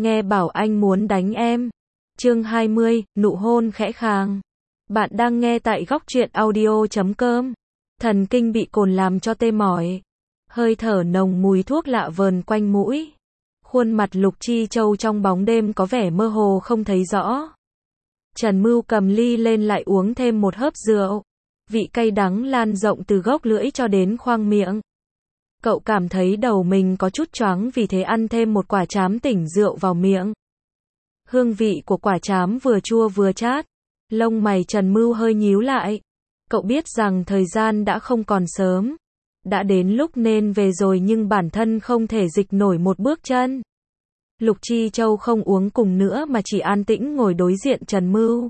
nghe bảo anh muốn đánh em. Chương 20, nụ hôn khẽ khàng. Bạn đang nghe tại góc truyện audio.com. Thần kinh bị cồn làm cho tê mỏi. Hơi thở nồng mùi thuốc lạ vờn quanh mũi. Khuôn mặt Lục Chi Châu trong bóng đêm có vẻ mơ hồ không thấy rõ. Trần Mưu cầm ly lên lại uống thêm một hớp rượu. Vị cay đắng lan rộng từ gốc lưỡi cho đến khoang miệng. Cậu cảm thấy đầu mình có chút choáng vì thế ăn thêm một quả trám tỉnh rượu vào miệng. Hương vị của quả trám vừa chua vừa chát. Lông mày Trần Mưu hơi nhíu lại. Cậu biết rằng thời gian đã không còn sớm. Đã đến lúc nên về rồi nhưng bản thân không thể dịch nổi một bước chân. Lục Chi Châu không uống cùng nữa mà chỉ an tĩnh ngồi đối diện Trần Mưu.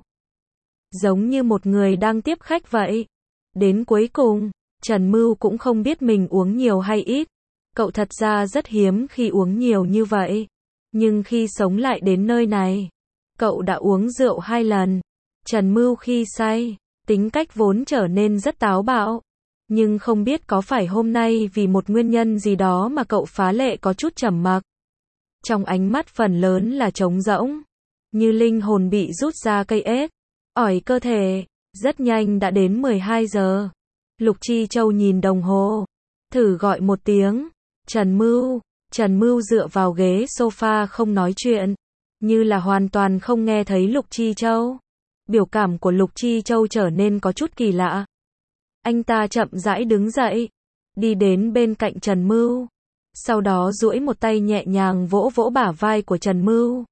Giống như một người đang tiếp khách vậy. Đến cuối cùng, Trần Mưu cũng không biết mình uống nhiều hay ít. Cậu thật ra rất hiếm khi uống nhiều như vậy. Nhưng khi sống lại đến nơi này, cậu đã uống rượu 2 lần. Trần Mưu khi say, tính cách vốn trở nên rất táo bạo. Nhưng không biết có phải hôm nay vì một nguyên nhân gì đó mà cậu phá lệ có chút trầm mặc. Trong ánh mắt phần lớn là trống rỗng. Như linh hồn bị rút ra cây ếch. Ỏi cơ thể. Rất nhanh đã đến 12 giờ. Lục Chi Châu nhìn đồng hồ. Thử gọi một tiếng. Trần Mưu. Trần Mưu dựa vào ghế sofa không nói chuyện. Như là hoàn toàn không nghe thấy Lục Chi Châu. Biểu cảm của Lục Chi Châu trở nên có chút kỳ lạ. Anh ta chậm rãi đứng dậy. Đi đến bên cạnh Trần Mưu. Sau đó duỗi một tay nhẹ nhàng vỗ vỗ bả vai của Trần Mưu.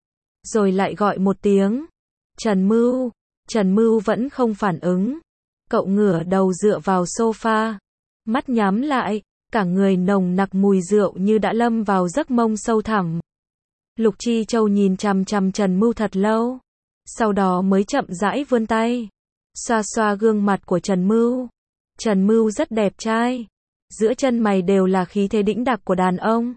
Rồi lại gọi một tiếng. Trần Mưu. Trần Mưu vẫn không phản ứng. Cậu ngửa đầu dựa vào sofa. Mắt nhắm lại. Cả người nồng nặc mùi rượu như đã lâm vào giấc mông sâu thẳm. Lục Chi Châu nhìn chằm chằm Trần Mưu thật lâu. Sau đó mới chậm rãi vươn tay. Xoa xoa gương mặt của Trần Mưu. Trần Mưu rất đẹp trai. Giữa chân mày đều là khí thế đĩnh đạc của đàn ông.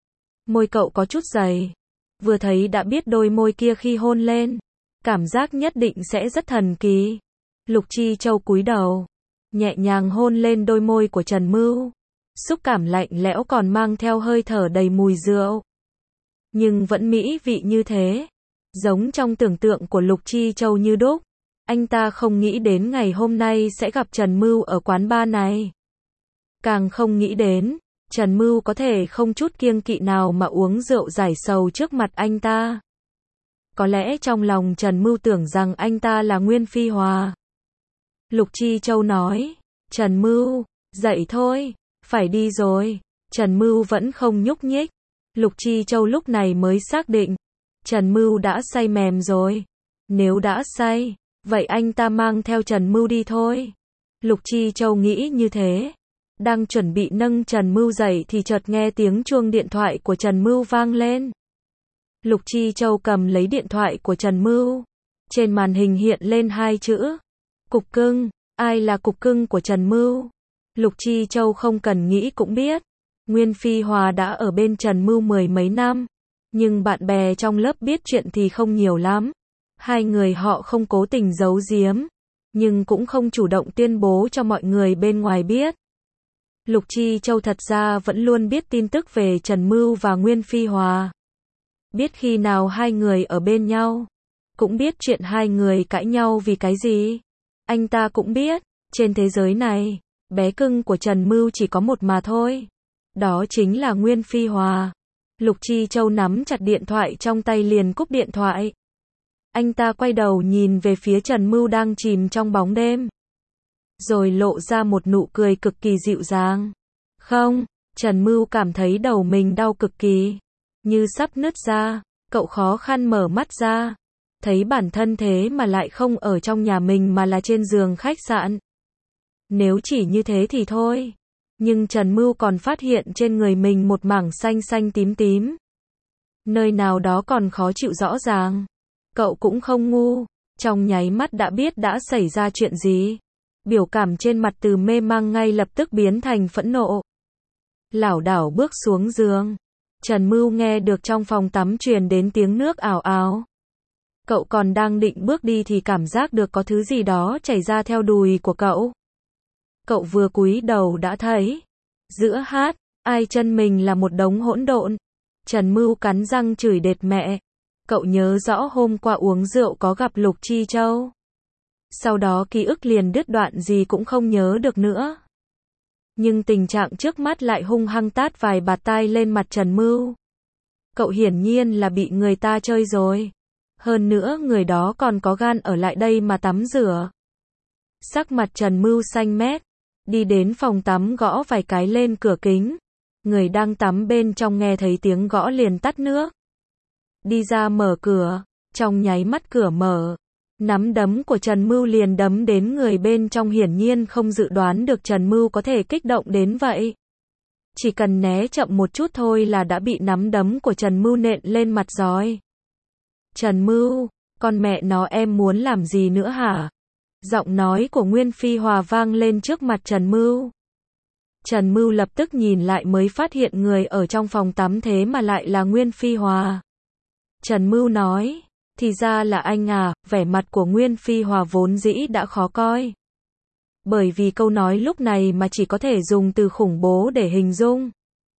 Môi cậu có chút dày. Vừa thấy đã biết đôi môi kia khi hôn lên. Cảm giác nhất định sẽ rất thần kỳ. Lục Chi Châu cúi đầu. Nhẹ nhàng hôn lên đôi môi của Trần Mưu. Xúc cảm lạnh lẽo còn mang theo hơi thở đầy mùi rượu. Nhưng vẫn mỹ vị như thế. Giống trong tưởng tượng của Lục Chi Châu như đúc. Anh ta không nghĩ đến ngày hôm nay sẽ gặp Trần Mưu ở quán bar này. Càng không nghĩ đến, Trần Mưu có thể không chút kiêng kỵ nào mà uống rượu giải sầu trước mặt anh ta. Có lẽ trong lòng Trần Mưu tưởng rằng anh ta là Nguyên Phi Hòa. Lục Chi Châu nói, Trần Mưu, dậy thôi, phải đi rồi. Trần Mưu vẫn không nhúc nhích. Lục Chi Châu lúc này mới xác định, Trần Mưu đã say mềm rồi. Nếu đã say, vậy anh ta mang theo Trần Mưu đi thôi. Lục Chi Châu nghĩ như thế. Đang chuẩn bị nâng Trần Mưu dậy thì chợt nghe tiếng chuông điện thoại của Trần Mưu vang lên. Lục Chi Châu cầm lấy điện thoại của Trần Mưu. Trên màn hình hiện lên 2 chữ. Cục cưng. Ai là cục cưng của Trần Mưu? Lục Chi Châu không cần nghĩ cũng biết. Nguyên Phi Hòa đã ở bên Trần Mưu 10 mấy năm. Nhưng bạn bè trong lớp biết chuyện thì không nhiều lắm. Hai người họ không cố tình giấu giếm. Nhưng cũng không chủ động tuyên bố cho mọi người bên ngoài biết. Lục Chi Châu thật ra vẫn luôn biết tin tức về Trần Mưu và Nguyên Phi Hòa. Biết khi nào hai người ở bên nhau. Cũng biết chuyện hai người cãi nhau vì cái gì. Anh ta cũng biết, trên thế giới này, bé cưng của Trần Mưu chỉ có một mà thôi. Đó chính là Nguyên Phi Hòa. Lục Chi Châu nắm chặt điện thoại trong tay liền cúp điện thoại. Anh ta quay đầu nhìn về phía Trần Mưu đang chìm trong bóng đêm. Rồi lộ ra một nụ cười cực kỳ dịu dàng. Không, Trần Mưu cảm thấy đầu mình đau cực kỳ. Như sắp nứt ra, cậu khó khăn mở mắt ra. Thấy bản thân thế mà lại không ở trong nhà mình mà là trên giường khách sạn. Nếu chỉ như thế thì thôi. Nhưng Trần Mưu còn phát hiện trên người mình một mảng xanh xanh tím tím. Nơi nào đó còn khó chịu rõ ràng. Cậu cũng không ngu. Trong nháy mắt đã biết đã xảy ra chuyện gì. Biểu cảm trên mặt từ mê mang ngay lập tức biến thành phẫn nộ. Lảo đảo bước xuống giường. Trần Mưu nghe được trong phòng tắm truyền đến tiếng nước ào ào. Cậu còn đang định bước đi thì cảm giác được có thứ gì đó chảy ra theo đùi của cậu. Cậu vừa cúi đầu đã thấy. Giữa hát, ai chân mình là một đống hỗn độn. Trần Mưu cắn răng chửi đệt mẹ. Cậu nhớ rõ hôm qua uống rượu có gặp Lục Chi Châu. Sau đó ký ức liền đứt đoạn, gì cũng không nhớ được nữa. Nhưng tình trạng trước mắt lại hung hăng tát vài bạt tai lên mặt Trần Mưu. Cậu hiển nhiên là bị người ta chơi rồi. Hơn nữa người đó còn có gan ở lại đây mà tắm rửa. Sắc mặt Trần Mưu xanh mét, đi đến phòng tắm gõ vài cái lên cửa kính. Người đang tắm bên trong nghe thấy tiếng gõ liền tắt nước. Đi ra mở cửa, trong nháy mắt cửa mở. Nắm đấm của Trần Mưu liền đấm đến người bên trong, hiển nhiên không dự đoán được Trần Mưu có thể kích động đến vậy. Chỉ cần né chậm một chút thôi là đã bị nắm đấm của Trần Mưu nện lên mặt rồi. Trần Mưu, con mẹ nó em muốn làm gì nữa hả? Giọng nói của Nguyên Phi Hòa vang lên trước mặt Trần Mưu. Trần Mưu lập tức nhìn lại mới phát hiện người ở trong phòng tắm thế mà lại là Nguyên Phi Hòa. Trần Mưu nói, thì ra là anh à, vẻ mặt của Nguyên Phi Hòa vốn dĩ đã khó coi. Bởi vì câu nói lúc này mà chỉ có thể dùng từ khủng bố để hình dung.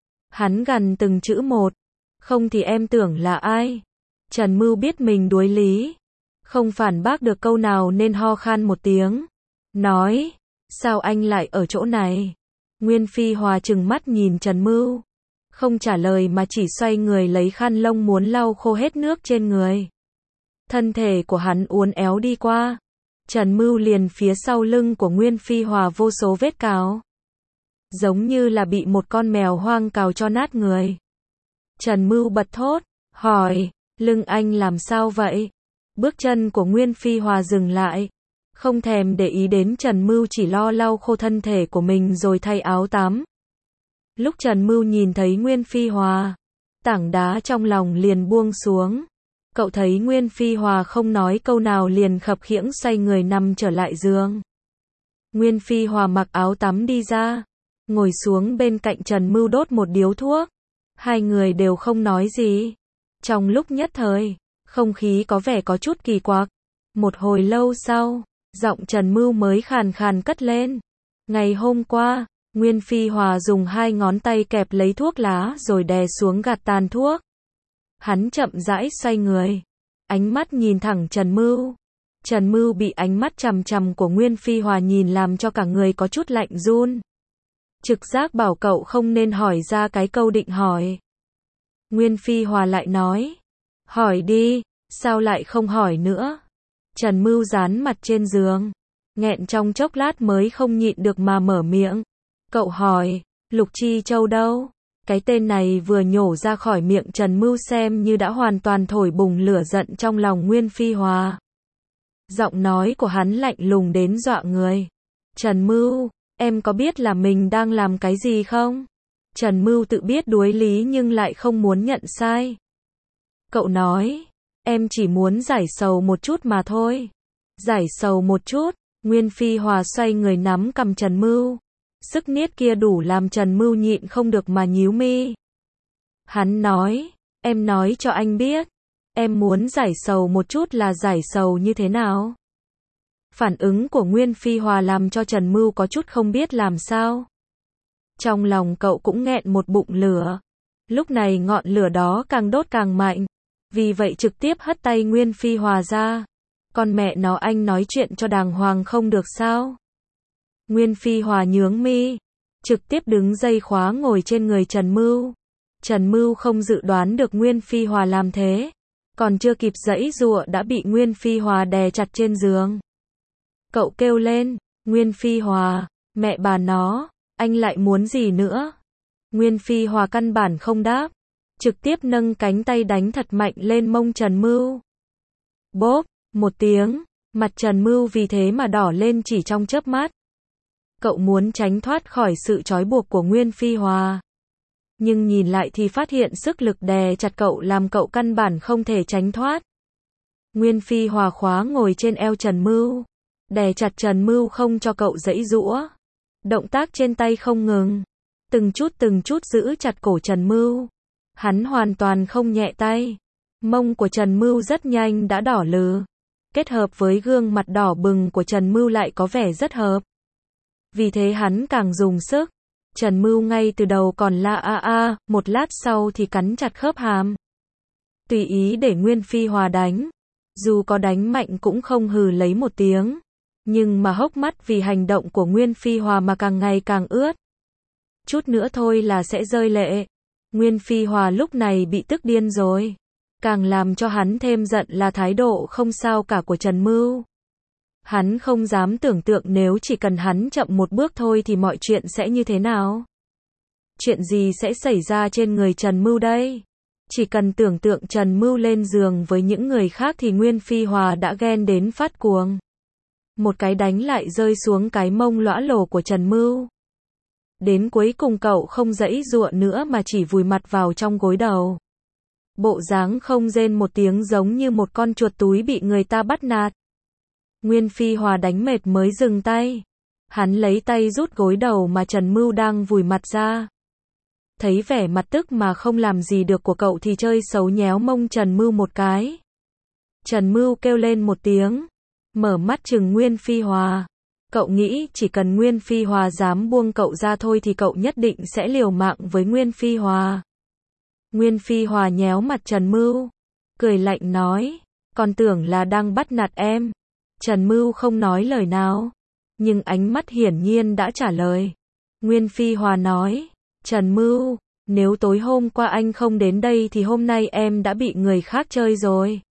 Hắn gằn từng chữ một, không thì em tưởng là ai? Trần Mưu biết mình đuối lý, không phản bác được câu nào nên ho khan một tiếng. Nói, sao anh lại ở chỗ này? Nguyên Phi Hòa trừng mắt nhìn Trần Mưu. Không trả lời mà chỉ xoay người lấy khăn lông muốn lau khô hết nước trên người. Thân thể của hắn uốn éo đi qua. Trần Mưu liền phía sau lưng của Nguyên Phi Hòa vô số vết cào. Giống như là bị một con mèo hoang cào cho nát người. Trần Mưu bật thốt, hỏi, lưng anh làm sao vậy? Bước chân của Nguyên Phi Hòa dừng lại. Không thèm để ý đến Trần Mưu, chỉ lo lau khô thân thể của mình rồi thay áo tắm. Lúc Trần Mưu nhìn thấy Nguyên Phi Hòa, tảng đá trong lòng liền buông xuống. Cậu thấy Nguyên Phi Hòa không nói câu nào liền khập khiễng xoay người nằm trở lại giường. Nguyên Phi Hòa mặc áo tắm đi ra, ngồi xuống bên cạnh Trần Mưu đốt một điếu thuốc. Hai người đều không nói gì. Trong lúc nhất thời, không khí có vẻ có chút kỳ quặc. Một hồi lâu sau, giọng Trần Mưu mới khàn khàn cất lên. Ngày hôm qua, Nguyên Phi Hòa dùng hai ngón tay kẹp lấy thuốc lá rồi đè xuống gạt tàn thuốc. Hắn chậm rãi xoay người, ánh mắt nhìn thẳng Trần Mưu. Trần Mưu bị ánh mắt chằm chằm của Nguyên Phi Hòa nhìn làm cho cả người có chút lạnh run. Trực giác bảo cậu không nên hỏi ra cái câu định hỏi. Nguyên Phi Hòa lại nói, hỏi đi, sao lại không hỏi nữa? Trần Mưu dán mặt trên giường, nghẹn trong chốc lát mới không nhịn được mà mở miệng. Cậu hỏi, Lục Chi Châu đâu? Cái tên này vừa nhổ ra khỏi miệng Trần Mưu xem như đã hoàn toàn thổi bùng lửa giận trong lòng Nguyên Phi Hòa. Giọng nói của hắn lạnh lùng đến dọa người. Trần Mưu, em có biết là mình đang làm cái gì không? Trần Mưu tự biết đuối lý nhưng lại không muốn nhận sai. Cậu nói, em chỉ muốn giải sầu một chút mà thôi. Giải sầu một chút, Nguyên Phi Hòa xoay người nắm cầm Trần Mưu. Sức niết kia đủ làm Trần Mưu nhịn không được mà nhíu mi. Hắn nói, em nói cho anh biết, em muốn giải sầu một chút là giải sầu như thế nào? Phản ứng của Nguyên Phi Hòa làm cho Trần Mưu có chút không biết làm sao. Trong lòng cậu cũng nghẹn một bụng lửa. Lúc này ngọn lửa đó càng đốt càng mạnh. Vì vậy trực tiếp hất tay Nguyên Phi Hòa ra. Con mẹ nó, anh nói chuyện cho đàng hoàng không được sao? Nguyên Phi Hòa nhướng mi, trực tiếp đứng dây khóa ngồi trên người Trần Mưu. Trần Mưu không dự đoán được Nguyên Phi Hòa làm thế. Còn chưa kịp giãy giụa đã bị Nguyên Phi Hòa đè chặt trên giường. Cậu kêu lên, Nguyên Phi Hòa, mẹ bà nó, anh lại muốn gì nữa? Nguyên Phi Hòa căn bản không đáp, trực tiếp nâng cánh tay đánh thật mạnh lên mông Trần Mưu. Bốp, một tiếng, mặt Trần Mưu vì thế mà đỏ lên chỉ trong chớp mắt. Cậu muốn tránh thoát khỏi sự trói buộc của Nguyên Phi Hòa. Nhưng nhìn lại thì phát hiện sức lực đè chặt cậu làm cậu căn bản không thể tránh thoát. Nguyên Phi Hòa khóa ngồi trên eo Trần Mưu, đè chặt Trần Mưu không cho cậu giãy giũa. Động tác trên tay không ngừng, từng chút giữ chặt cổ Trần Mưu. Hắn hoàn toàn không nhẹ tay. Mông của Trần Mưu rất nhanh đã đỏ lừ. Kết hợp với gương mặt đỏ bừng của Trần Mưu lại có vẻ rất hợp. Vì thế hắn càng dùng sức. Trần Mưu ngay từ đầu còn la a, một lát sau thì cắn chặt khớp hàm. Tùy ý để Nguyên Phi Hòa đánh. Dù có đánh mạnh cũng không hừ lấy một tiếng. Nhưng mà hốc mắt vì hành động của Nguyên Phi Hòa mà càng ngày càng ướt. Chút nữa thôi là sẽ rơi lệ. Nguyên Phi Hòa lúc này bị tức điên rồi. Càng làm cho hắn thêm giận là thái độ không sao cả của Trần Mưu. Hắn không dám tưởng tượng nếu chỉ cần hắn chậm một bước thôi thì mọi chuyện sẽ như thế nào. Chuyện gì sẽ xảy ra trên người Trần Mưu đây? Chỉ cần tưởng tượng Trần Mưu lên giường với những người khác thì Nguyên Phi Hòa đã ghen đến phát cuồng. Một cái đánh lại rơi xuống cái mông lõa lồ của Trần Mưu. Đến cuối cùng cậu không giãy giụa nữa mà chỉ vùi mặt vào trong gối đầu. Bộ dáng không rên một tiếng giống như một con chuột túi bị người ta bắt nạt. Nguyên Phi Hòa đánh mệt mới dừng tay. Hắn lấy tay rút gối đầu mà Trần Mưu đang vùi mặt ra. Thấy vẻ mặt tức mà không làm gì được của cậu thì chơi xấu nhéo mông Trần Mưu một cái. Trần Mưu kêu lên một tiếng. Mở mắt trừng Nguyên Phi Hòa. Cậu nghĩ chỉ cần Nguyên Phi Hòa dám buông cậu ra thôi thì cậu nhất định sẽ liều mạng với Nguyên Phi Hòa. Nguyên Phi Hòa nhéo mặt Trần Mưu. Cười lạnh nói. Còn tưởng là đang bắt nạt em. Trần Mưu không nói lời nào. Nhưng ánh mắt hiển nhiên đã trả lời. Nguyên Phi Hòa nói. Trần Mưu, nếu tối hôm qua anh không đến đây thì hôm nay em đã bị người khác chơi rồi.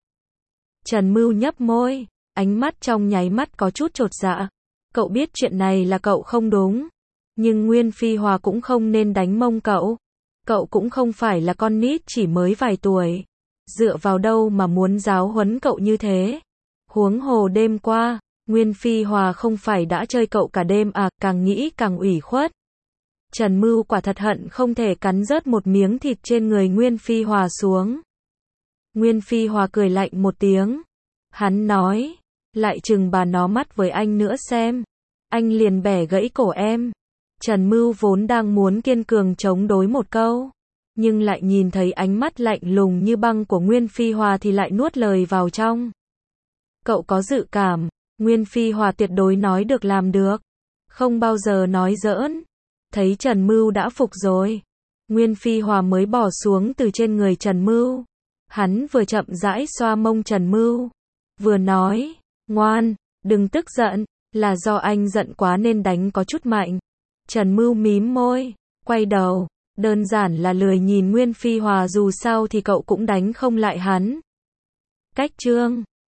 Trần Mưu nhấp môi. Ánh mắt trong nháy mắt có chút chột dạ. Cậu biết chuyện này là cậu không đúng. Nhưng Nguyên Phi Hòa cũng không nên đánh mông cậu. Cậu cũng không phải là con nít chỉ mới vài tuổi. Dựa vào đâu mà muốn giáo huấn cậu như thế? Huống hồ đêm qua, Nguyên Phi Hòa không phải đã chơi cậu cả đêm à, càng nghĩ càng ủy khuất. Trần Mưu quả thật hận không thể cắn rớt một miếng thịt trên người Nguyên Phi Hòa xuống. Nguyên Phi Hòa cười lạnh một tiếng. Hắn nói, lại chừng bà nó mắt với anh nữa xem. Anh liền bẻ gãy cổ em. Trần Mưu vốn đang muốn kiên cường chống đối một câu. Nhưng lại nhìn thấy ánh mắt lạnh lùng như băng của Nguyên Phi Hòa thì lại nuốt lời vào trong. Cậu có dự cảm, Nguyên Phi Hòa tuyệt đối nói được làm được. Không bao giờ nói giỡn. Thấy Trần Mưu đã phục rồi. Nguyên Phi Hòa mới bỏ xuống từ trên người Trần Mưu. Hắn vừa chậm rãi xoa mông Trần Mưu. Vừa nói, ngoan, đừng tức giận, là do anh giận quá nên đánh có chút mạnh. Trần Mưu mím môi, quay đầu, đơn giản là lười nhìn Nguyên Phi Hòa dù sao thì cậu cũng đánh không lại hắn. Cách chương